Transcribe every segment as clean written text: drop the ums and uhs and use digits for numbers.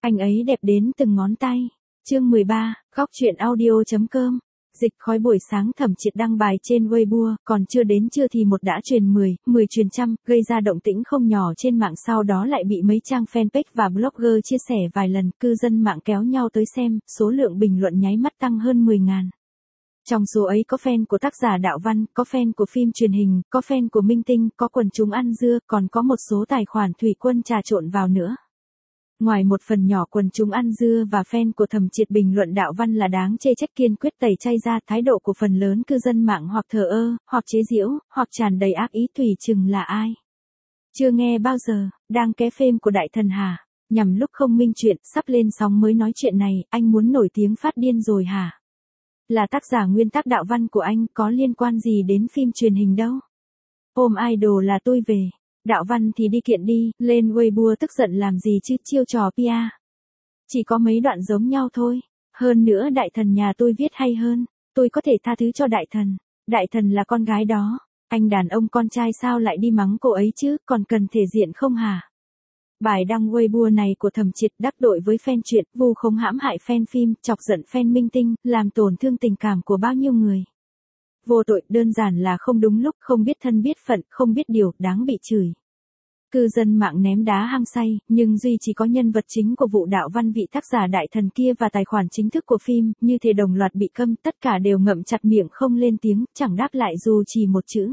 Anh ấy đẹp đến từng ngón tay. Chương 13, góc truyện audio.com. Dịch khói buổi sáng Thẩm Triệt đăng bài trên Weibo, còn chưa đến trưa thì một đã truyền 10, 10 truyền trăm, gây ra động tĩnh không nhỏ trên mạng, sau đó lại bị mấy trang fanpage và blogger chia sẻ vài lần, cư dân mạng kéo nhau tới xem, số lượng bình luận nháy mắt tăng hơn 10.000. Trong số ấy có fan của tác giả đạo văn, có fan của phim truyền hình, có fan của minh tinh, có quần chúng ăn dưa, còn có một số tài khoản thủy quân trà trộn vào nữa. Ngoài một phần nhỏ quần chúng ăn dưa và fan của Thẩm Triệt bình luận đạo văn là đáng chê trách kiên quyết tẩy chay ra, thái độ của phần lớn cư dân mạng hoặc thờ ơ, hoặc chế giễu, hoặc tràn đầy ác ý tùy chừng là ai. Chưa nghe bao giờ, đang ké phim của đại thần hả? Nhằm lúc không minh chuyện, sắp lên sóng mới nói chuyện này, anh muốn nổi tiếng phát điên rồi hả? Là tác giả nguyên tác đạo văn của anh, có liên quan gì đến phim truyền hình đâu? Ôm idol là tôi về. Đạo văn thì đi kiện đi, lên Weibo tức giận làm gì chứ, chiêu trò PR. Chỉ có mấy đoạn giống nhau thôi. Hơn nữa đại thần nhà tôi viết hay hơn. Tôi có thể tha thứ cho đại thần. Đại thần là con gái đó. Anh đàn ông con trai sao lại đi mắng cô ấy chứ, còn cần thể diện không hả? Bài đăng Weibo này của Thẩm Triệt đắc tội với fan truyện, vu khống hãm hại fan phim, chọc giận fan minh tinh, làm tổn thương tình cảm của bao nhiêu người. Vô tội, đơn giản là không đúng lúc, không biết thân biết phận, không biết điều, đáng bị chửi. Cư dân mạng ném đá hăng say, nhưng duy chỉ có nhân vật chính của vụ đạo văn vị tác giả đại thần kia và tài khoản chính thức của phim, như thể đồng loạt bị câm, tất cả đều ngậm chặt miệng không lên tiếng, chẳng đáp lại dù chỉ một chữ.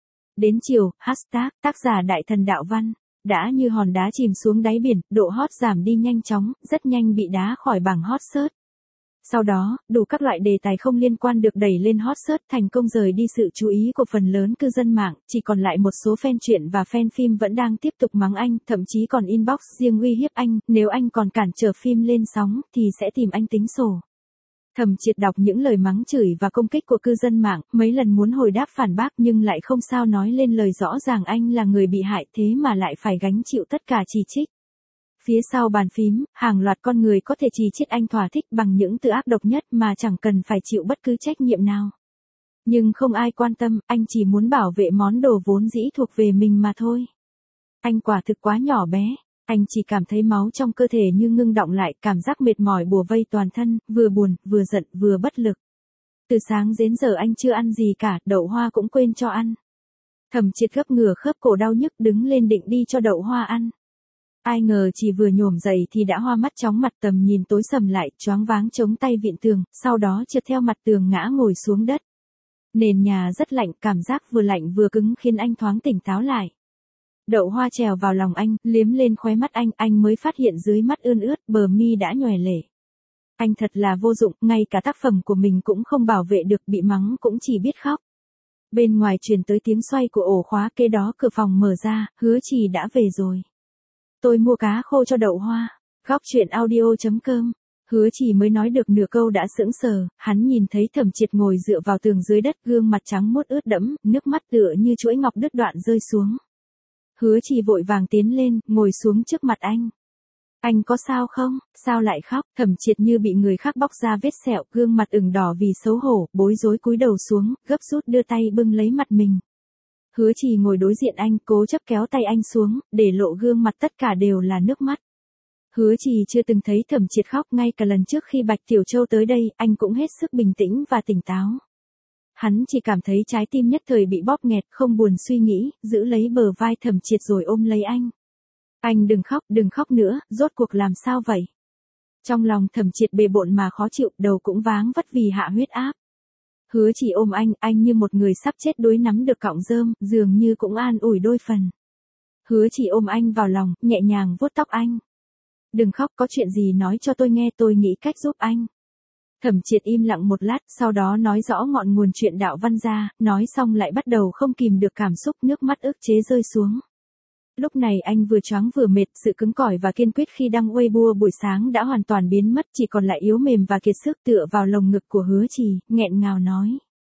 Đến chiều, hashtag, tác giả đại thần đạo văn, đã như hòn đá chìm xuống đáy biển, độ hot giảm đi nhanh chóng, rất nhanh bị đá khỏi bảng hot search. Sau đó, đủ các loại đề tài không liên quan được đẩy lên hot search, thành công rời đi sự chú ý của phần lớn cư dân mạng, chỉ còn lại một số fan truyện và fan phim vẫn đang tiếp tục mắng anh, thậm chí còn inbox riêng uy hiếp anh, nếu anh còn cản trở phim lên sóng, thì sẽ tìm anh tính sổ. Thẩm Triệt đọc những lời mắng chửi và công kích của cư dân mạng, mấy lần muốn hồi đáp phản bác nhưng lại không sao nói lên lời, rõ ràng anh là người bị hại thế mà lại phải gánh chịu tất cả chỉ trích. Phía sau bàn phím, hàng loạt con người có thể chỉ trích anh thỏa thích bằng những từ ác độc nhất mà chẳng cần phải chịu bất cứ trách nhiệm nào. Nhưng không ai quan tâm, anh chỉ muốn bảo vệ món đồ vốn dĩ thuộc về mình mà thôi. Anh quả thực quá nhỏ bé, anh chỉ cảm thấy máu trong cơ thể như ngưng đọng lại, cảm giác mệt mỏi bủa vây toàn thân, vừa buồn, vừa giận, vừa bất lực. Từ sáng đến giờ anh chưa ăn gì cả, đậu hoa cũng quên cho ăn. Thẩm Triệt gấp ngửa khớp cổ đau nhức đứng lên định đi cho đậu hoa ăn. Ai ngờ chỉ vừa nhổm dậy thì đã hoa mắt chóng mặt, tầm nhìn tối sầm lại, choáng váng chống tay vịn tường, sau đó trượt theo mặt tường ngã ngồi xuống đất. Nền nhà rất lạnh, cảm giác vừa lạnh vừa cứng khiến anh thoáng tỉnh táo lại. Đậu hoa trèo vào lòng anh, liếm lên khóe mắt anh mới phát hiện dưới mắt ươn ướt, bờ mi đã nhòe lệ. Anh thật là vô dụng, ngay cả tác phẩm của mình cũng không bảo vệ được, bị mắng cũng chỉ biết khóc. Bên ngoài truyền tới tiếng xoay của ổ khóa, kế đó cửa phòng mở ra, Hứa Trì đã về rồi. Tôi mua cá khô cho đậu hoa. Góc truyện audio.com. Hứa Trì mới nói được nửa câu đã sững sờ, hắn nhìn thấy Thẩm Triệt ngồi dựa vào tường dưới đất, gương mặt trắng muốt ướt đẫm, nước mắt tựa như chuỗi ngọc đứt đoạn rơi xuống. Hứa Trì vội vàng tiến lên, ngồi xuống trước mặt anh. Anh có sao không? Sao lại khóc? Thẩm Triệt như bị người khác bóc ra vết sẹo, gương mặt ửng đỏ vì xấu hổ, bối rối cúi đầu xuống, gấp rút đưa tay bưng lấy mặt mình. Hứa Trì ngồi đối diện anh, cố chấp kéo tay anh xuống, để lộ gương mặt tất cả đều là nước mắt. Hứa Trì chưa từng thấy Thẩm Triệt khóc, ngay cả lần trước khi Bạch Tiểu Châu tới đây, anh cũng hết sức bình tĩnh và tỉnh táo. Hắn chỉ cảm thấy trái tim nhất thời bị bóp nghẹt, không buồn suy nghĩ, giữ lấy bờ vai Thẩm Triệt rồi ôm lấy anh. Anh đừng khóc nữa, rốt cuộc làm sao vậy? Trong lòng Thẩm Triệt bề bộn mà khó chịu, đầu cũng váng vất vì hạ huyết áp. Hứa Trì ôm anh như một người sắp chết đuối nắm được cọng rơm, dường như cũng an ủi đôi phần. Hứa Trì ôm anh vào lòng, nhẹ nhàng vuốt tóc anh. Đừng khóc, có chuyện gì nói cho tôi nghe, tôi nghĩ cách giúp anh. Thẩm Triệt im lặng một lát, sau đó nói rõ ngọn nguồn chuyện đạo văn ra, nói xong lại bắt đầu không kìm được cảm xúc, nước mắt ức chế rơi xuống. Lúc này anh vừa choáng vừa mệt, sự cứng cỏi và kiên quyết khi đăng Weibo buổi sáng đã hoàn toàn biến mất, chỉ còn lại yếu mềm và kiệt sức, tựa vào lồng ngực của Hứa Trì, nghẹn ngào nói.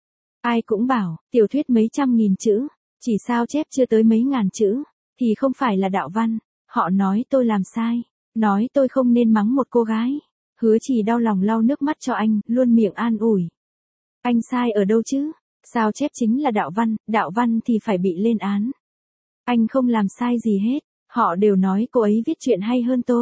Ai cũng bảo, tiểu thuyết mấy trăm nghìn chữ, chỉ sao chép chưa tới mấy ngàn chữ, thì không phải là đạo văn. Họ nói tôi làm sai, nói tôi không nên mắng một cô gái. Hứa Trì đau lòng lau nước mắt cho anh, luôn miệng an ủi. Anh sai ở đâu chứ? Sao chép chính là đạo văn thì phải bị lên án. Anh không làm sai gì hết, họ đều nói cô ấy viết chuyện hay hơn tôi.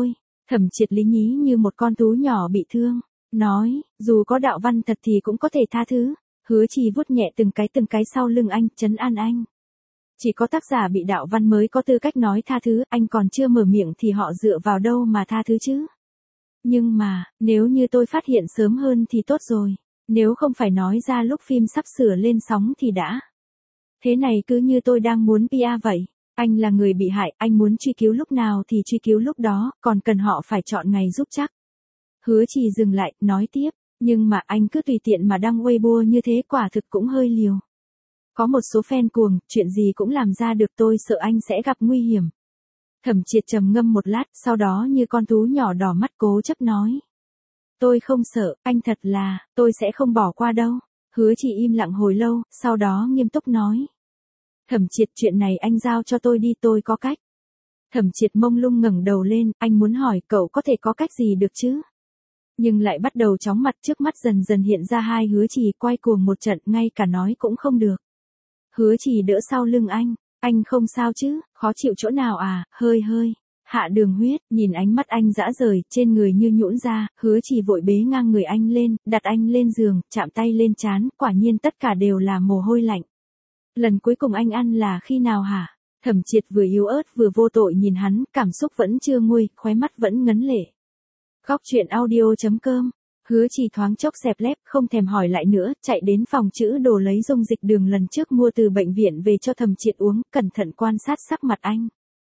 Thẩm Triệt lý nhí như một con thú nhỏ bị thương, nói, dù có đạo văn thật thì cũng có thể tha thứ. Hứa Trì vuốt nhẹ từng cái sau lưng anh, trấn an anh. Chỉ có tác giả bị đạo văn mới có tư cách nói tha thứ, anh còn chưa mở miệng thì họ dựa vào đâu mà tha thứ chứ. Nhưng mà, nếu như tôi phát hiện sớm hơn thì tốt rồi. Nếu không phải nói ra lúc phim sắp sửa lên sóng thì đã. Thế này cứ như tôi đang muốn PR vậy. Anh là người bị hại, anh muốn truy cứu lúc nào thì truy cứu lúc đó, còn cần họ phải chọn ngày giúp chắc. Hứa Trì dừng lại, nói tiếp, nhưng mà anh cứ tùy tiện mà đăng Weibo như thế quả thực cũng hơi liều. Có một số fan cuồng, chuyện gì cũng làm ra được, tôi sợ anh sẽ gặp nguy hiểm. Thẩm Triệt trầm ngâm một lát, sau đó như con thú nhỏ đỏ mắt cố chấp nói. Tôi không sợ, anh thật là, tôi sẽ không bỏ qua đâu. Hứa Trì im lặng hồi lâu, sau đó nghiêm túc nói. Thẩm Triệt, chuyện này anh giao cho tôi đi, tôi có cách. Thẩm Triệt mông lung ngẩng đầu lên, anh muốn hỏi cậu có thể có cách gì được chứ? Nhưng lại bắt đầu chóng mặt, trước mắt dần dần hiện ra hai Hứa Trì quay cuồng một trận, ngay cả nói cũng không được. Hứa Trì đỡ sau lưng anh không sao chứ, khó chịu chỗ nào à, hơi. Hạ Đường Huyết, nhìn ánh mắt anh dã rời, trên người như nhũn ra, Hứa Trì vội bế ngang người anh lên, đặt anh lên giường, chạm tay lên trán, quả nhiên tất cả đều là mồ hôi lạnh. Lần cuối cùng anh ăn là khi nào hả? Thẩm Triệt vừa yếu ớt vừa vô tội nhìn hắn, cảm xúc vẫn chưa nguôi, khóe mắt vẫn ngấn lệ. Góc truyện audio.com. Hứa Trì thoáng chốc xẹp lép, không thèm hỏi lại nữa, chạy đến phòng chữ đồ lấy dung dịch đường lần trước mua từ bệnh viện về cho Thẩm Triệt uống, cẩn thận quan sát sắc mặt anh.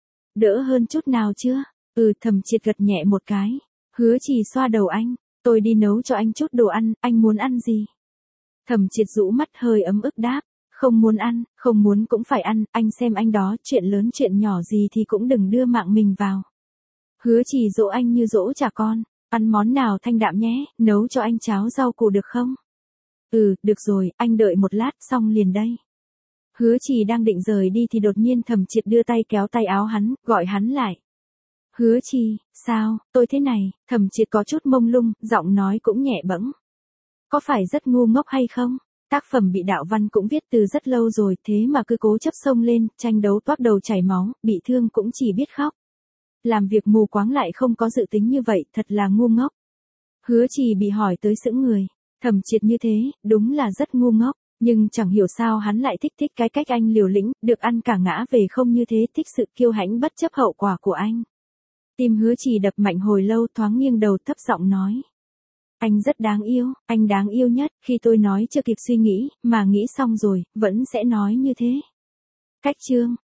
Đỡ hơn chút nào chưa? Thẩm Triệt gật nhẹ một cái. Hứa Trì xoa đầu anh, tôi đi nấu cho anh chút đồ ăn, anh muốn ăn gì? Thẩm Triệt rũ mắt hơi ấm ức đáp, không muốn ăn, không muốn cũng phải ăn, anh xem anh đó, chuyện lớn chuyện nhỏ gì thì cũng đừng đưa mạng mình vào. Hứa Trì dỗ anh như dỗ trẻ con, ăn món nào thanh đạm nhé, nấu cho anh cháo rau củ được không? Được rồi, anh đợi một lát, xong liền đây. Hứa Trì đang định rời đi thì đột nhiên Thẩm Triệt đưa tay kéo tay áo hắn, gọi hắn lại. Hứa Trì, sao, tôi thế này? Thẩm Triệt có chút mông lung, giọng nói cũng nhẹ bẫng. Có phải rất ngu ngốc hay không? Tác phẩm bị đạo văn cũng viết từ rất lâu rồi, thế mà cứ cố chấp xông lên, tranh đấu toác đầu chảy máu, bị thương cũng chỉ biết khóc. Làm việc mù quáng lại không có dự tính như vậy, thật là ngu ngốc. Hứa Trì bị hỏi tới sững người. Thẩm Triệt như thế, đúng là rất ngu ngốc, nhưng chẳng hiểu sao hắn lại thích cái cách anh liều lĩnh, được ăn cả ngã về không như thế, thích sự kiêu hãnh bất chấp hậu quả của anh. Tim Hứa Trì đập mạnh hồi lâu, thoáng nghiêng đầu thấp giọng nói. Anh rất đáng yêu, anh đáng yêu nhất, khi tôi nói chưa kịp suy nghĩ, mà nghĩ xong rồi, vẫn sẽ nói như thế. Cách chương.